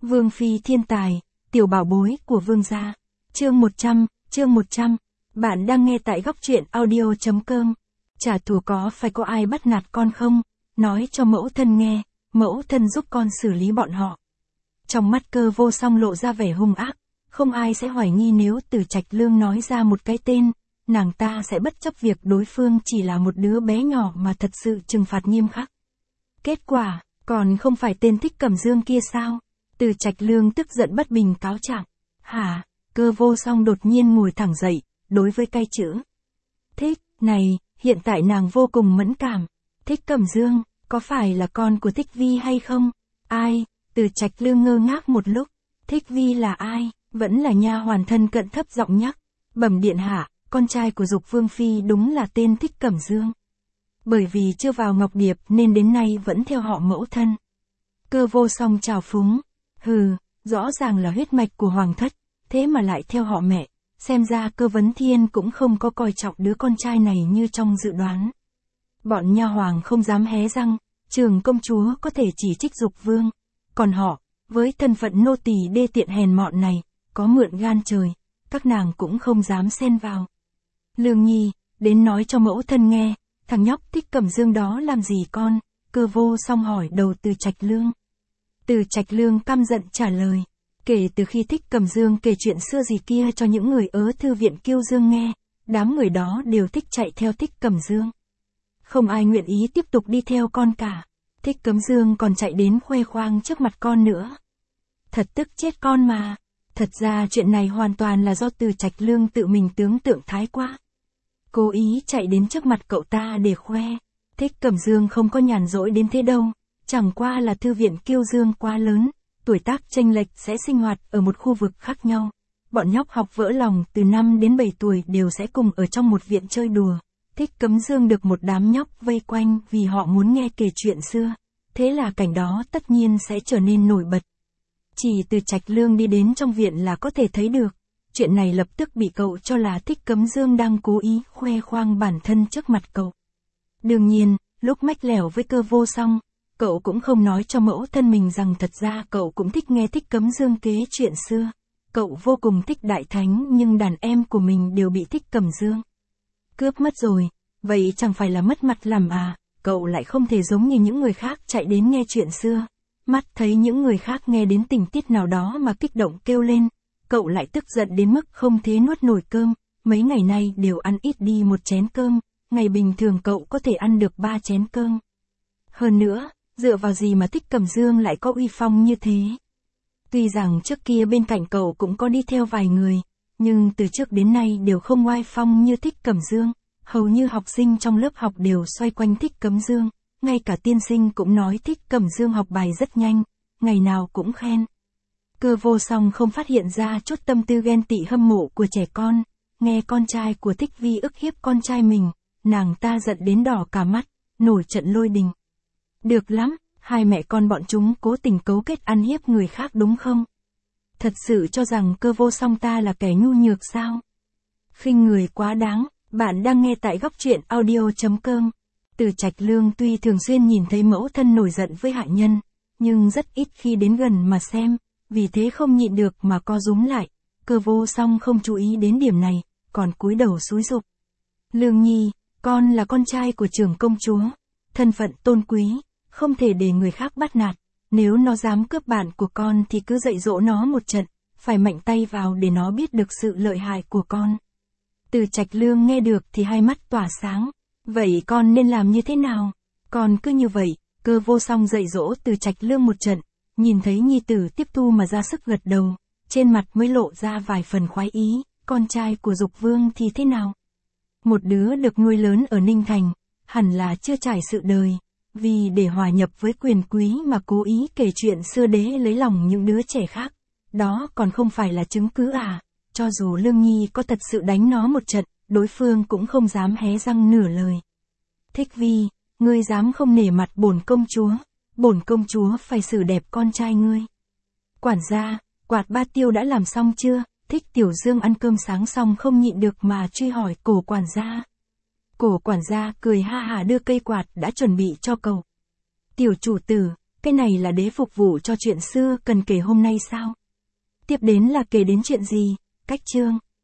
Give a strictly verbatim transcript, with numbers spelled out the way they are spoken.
Vương phi thiên tài, tiểu bảo bối của vương gia. Chương một trăm, chương một trăm. Bạn đang nghe tại góc truyện audio chấm com. Trả thù có phải có ai bắt nạt con không? Nói cho mẫu thân nghe, mẫu thân giúp con xử lý bọn họ. Trong mắt Cơ Vô Song lộ ra vẻ hung ác, không ai sẽ hoài nghi nếu Từ Trạch Lương nói ra một cái tên, nàng ta sẽ bất chấp việc đối phương chỉ là một đứa bé nhỏ mà thật sự trừng phạt nghiêm khắc. Kết quả, còn không phải tên Thích Cẩm Dương kia sao? Từ Trạch Lương tức giận bất bình cáo trạng. Hả? Cơ Vô Song đột nhiên ngồi thẳng dậy, đối với cái chữ Thích, này, hiện tại nàng vô cùng mẫn cảm. Thích Cẩm Dương, có phải là con của Thích Vi hay không? Ai? Từ Trạch Lương ngơ ngác một lúc. Thích Vi là ai? Vẫn là nha hoàn thân cận thấp giọng nhắc. Bẩm điện hạ, con trai của Dục Vương phi đúng là tên Thích Cẩm Dương. Bởi vì chưa vào Ngọc Điệp nên đến nay vẫn theo họ mẫu thân. Cơ Vô Song trào phúng. Hừ, rõ ràng là huyết mạch của hoàng thất, thế mà lại theo họ mẹ. Xem ra Cơ Vấn Thiên cũng không có coi trọng đứa con trai này như trong dự đoán. Bọn nha hoàng không dám hé răng, Trường công chúa có thể chỉ trích Dục Vương. Còn họ, với thân phận nô tỳ đê tiện hèn mọn này, có mượn gan trời, các nàng cũng không dám xen vào. Lương Nhi, đến nói cho mẫu thân nghe, thằng nhóc Thích Cẩm Dương đó làm gì con? Cơ Vô Song hỏi đầu Từ Trạch Lương. Từ Trạch Lương căm giận trả lời. Kể từ khi Thích Cẩm Dương kể chuyện xưa gì kia cho những người ở thư viện Kiêu Dương nghe, đám người đó đều thích chạy theo Thích Cẩm Dương. Không ai nguyện ý tiếp tục đi theo con cả. Thích Cẩm Dương còn chạy đến khoe khoang trước mặt con nữa. Thật tức chết con mà. Thật ra chuyện này hoàn toàn là do Từ Trạch Lương tự mình tưởng tượng thái quá. Cố ý chạy đến trước mặt cậu ta để khoe. Thích Cẩm Dương không có nhàn rỗi đến thế đâu. Chẳng qua là thư viện Kiêu Dương quá lớn, tuổi tác chênh lệch sẽ sinh hoạt ở một khu vực khác nhau. Bọn nhóc học vỡ lòng từ năm đến bảy tuổi đều sẽ cùng ở trong một viện chơi đùa. Thích Cẩm Dương được một đám nhóc vây quanh vì họ muốn nghe kể chuyện xưa. Thế là cảnh đó tất nhiên sẽ trở nên nổi bật. Chỉ Từ Trạch Lương đi đến trong viện là có thể thấy được. Chuyện này lập tức bị cậu cho là Thích Cẩm Dương đang cố ý khoe khoang bản thân trước mặt cậu. Đương nhiên, lúc mách lẻo với Cơ Vô Song, cậu cũng không nói cho mẫu thân mình rằng thật ra cậu cũng thích nghe Thích Cẩm Dương kể chuyện xưa. Cậu vô cùng thích Đại Thánh nhưng đàn em của mình đều bị Thích Cẩm Dương cướp mất rồi, vậy chẳng phải là mất mặt làm à? Cậu lại không thể giống như những người khác chạy đến nghe chuyện xưa. Mắt thấy những người khác nghe đến tình tiết nào đó mà kích động kêu lên, cậu lại tức giận đến mức không thể nuốt nổi cơm, mấy ngày nay đều ăn ít đi một chén cơm, ngày bình thường cậu có thể ăn được ba chén cơm. Hơn nữa, dựa vào gì mà Thích Cẩm Dương lại có uy phong như thế? Tuy rằng trước kia bên cạnh cậu cũng có đi theo vài người, nhưng từ trước đến nay đều không oai phong như Thích Cẩm Dương, hầu như học sinh trong lớp học đều xoay quanh Thích Cẩm Dương, ngay cả tiên sinh cũng nói Thích Cẩm Dương học bài rất nhanh, ngày nào cũng khen. Cơ Vô Song không phát hiện ra chút tâm tư ghen tị hâm mộ của trẻ con, nghe con trai của Thích Vi ức hiếp con trai mình, nàng ta giận đến đỏ cả mắt, nổi trận lôi đình. Được lắm, hai mẹ con bọn chúng cố tình cấu kết ăn hiếp người khác đúng không? Thật sự cho rằng Cơ Vô Song ta là kẻ nhu nhược sao? Khinh người quá đáng, bạn đang nghe tại góc truyện audio chấm com. Từ Trạch Lương tuy thường xuyên nhìn thấy mẫu thân nổi giận với hạ nhân, nhưng rất ít khi đến gần mà xem, vì thế không nhịn được mà co rúm lại. Cơ Vô Song không chú ý đến điểm này, còn cúi đầu xúi giục. Lương Nhi, con là con trai của trưởng công chúa, thân phận tôn quý, không thể để người khác bắt nạt, nếu nó dám cướp bạn của con thì cứ dạy dỗ nó một trận, phải mạnh tay vào để nó biết được sự lợi hại của con. Từ Trạch Lương nghe được thì hai mắt tỏa sáng, vậy con nên làm như thế nào? Con cứ như vậy. Cơ Vô Song dạy dỗ Từ Trạch Lương một trận, nhìn thấy nhi tử tiếp thu mà ra sức gật đầu, trên mặt mới lộ ra vài phần khoái ý. Con trai của Dục Vương thì thế nào? Một đứa được nuôi lớn ở Ninh Thành, hẳn là chưa trải sự đời, vì để hòa nhập với quyền quý mà cố ý kể chuyện xưa đế lấy lòng những đứa trẻ khác, đó còn không phải là chứng cứ à? Cho dù Lương Nhi có thật sự đánh nó một trận, đối phương cũng không dám hé răng nửa lời. Thích Vi, ngươi dám không nể mặt bổn công chúa, bổn công chúa phải xử đẹp con trai ngươi. Quản gia, quạt ba tiêu đã làm xong chưa? Thích Tiểu Dương ăn cơm sáng xong không nhịn được mà truy hỏi cổ quản gia. Cổ quản gia cười ha hả đưa cây quạt đã chuẩn bị cho cậu. Tiểu chủ tử, cái này là đế phục vụ cho chuyện xưa cần kể hôm nay sao? Tiếp đến là kể đến chuyện gì? Cách chương.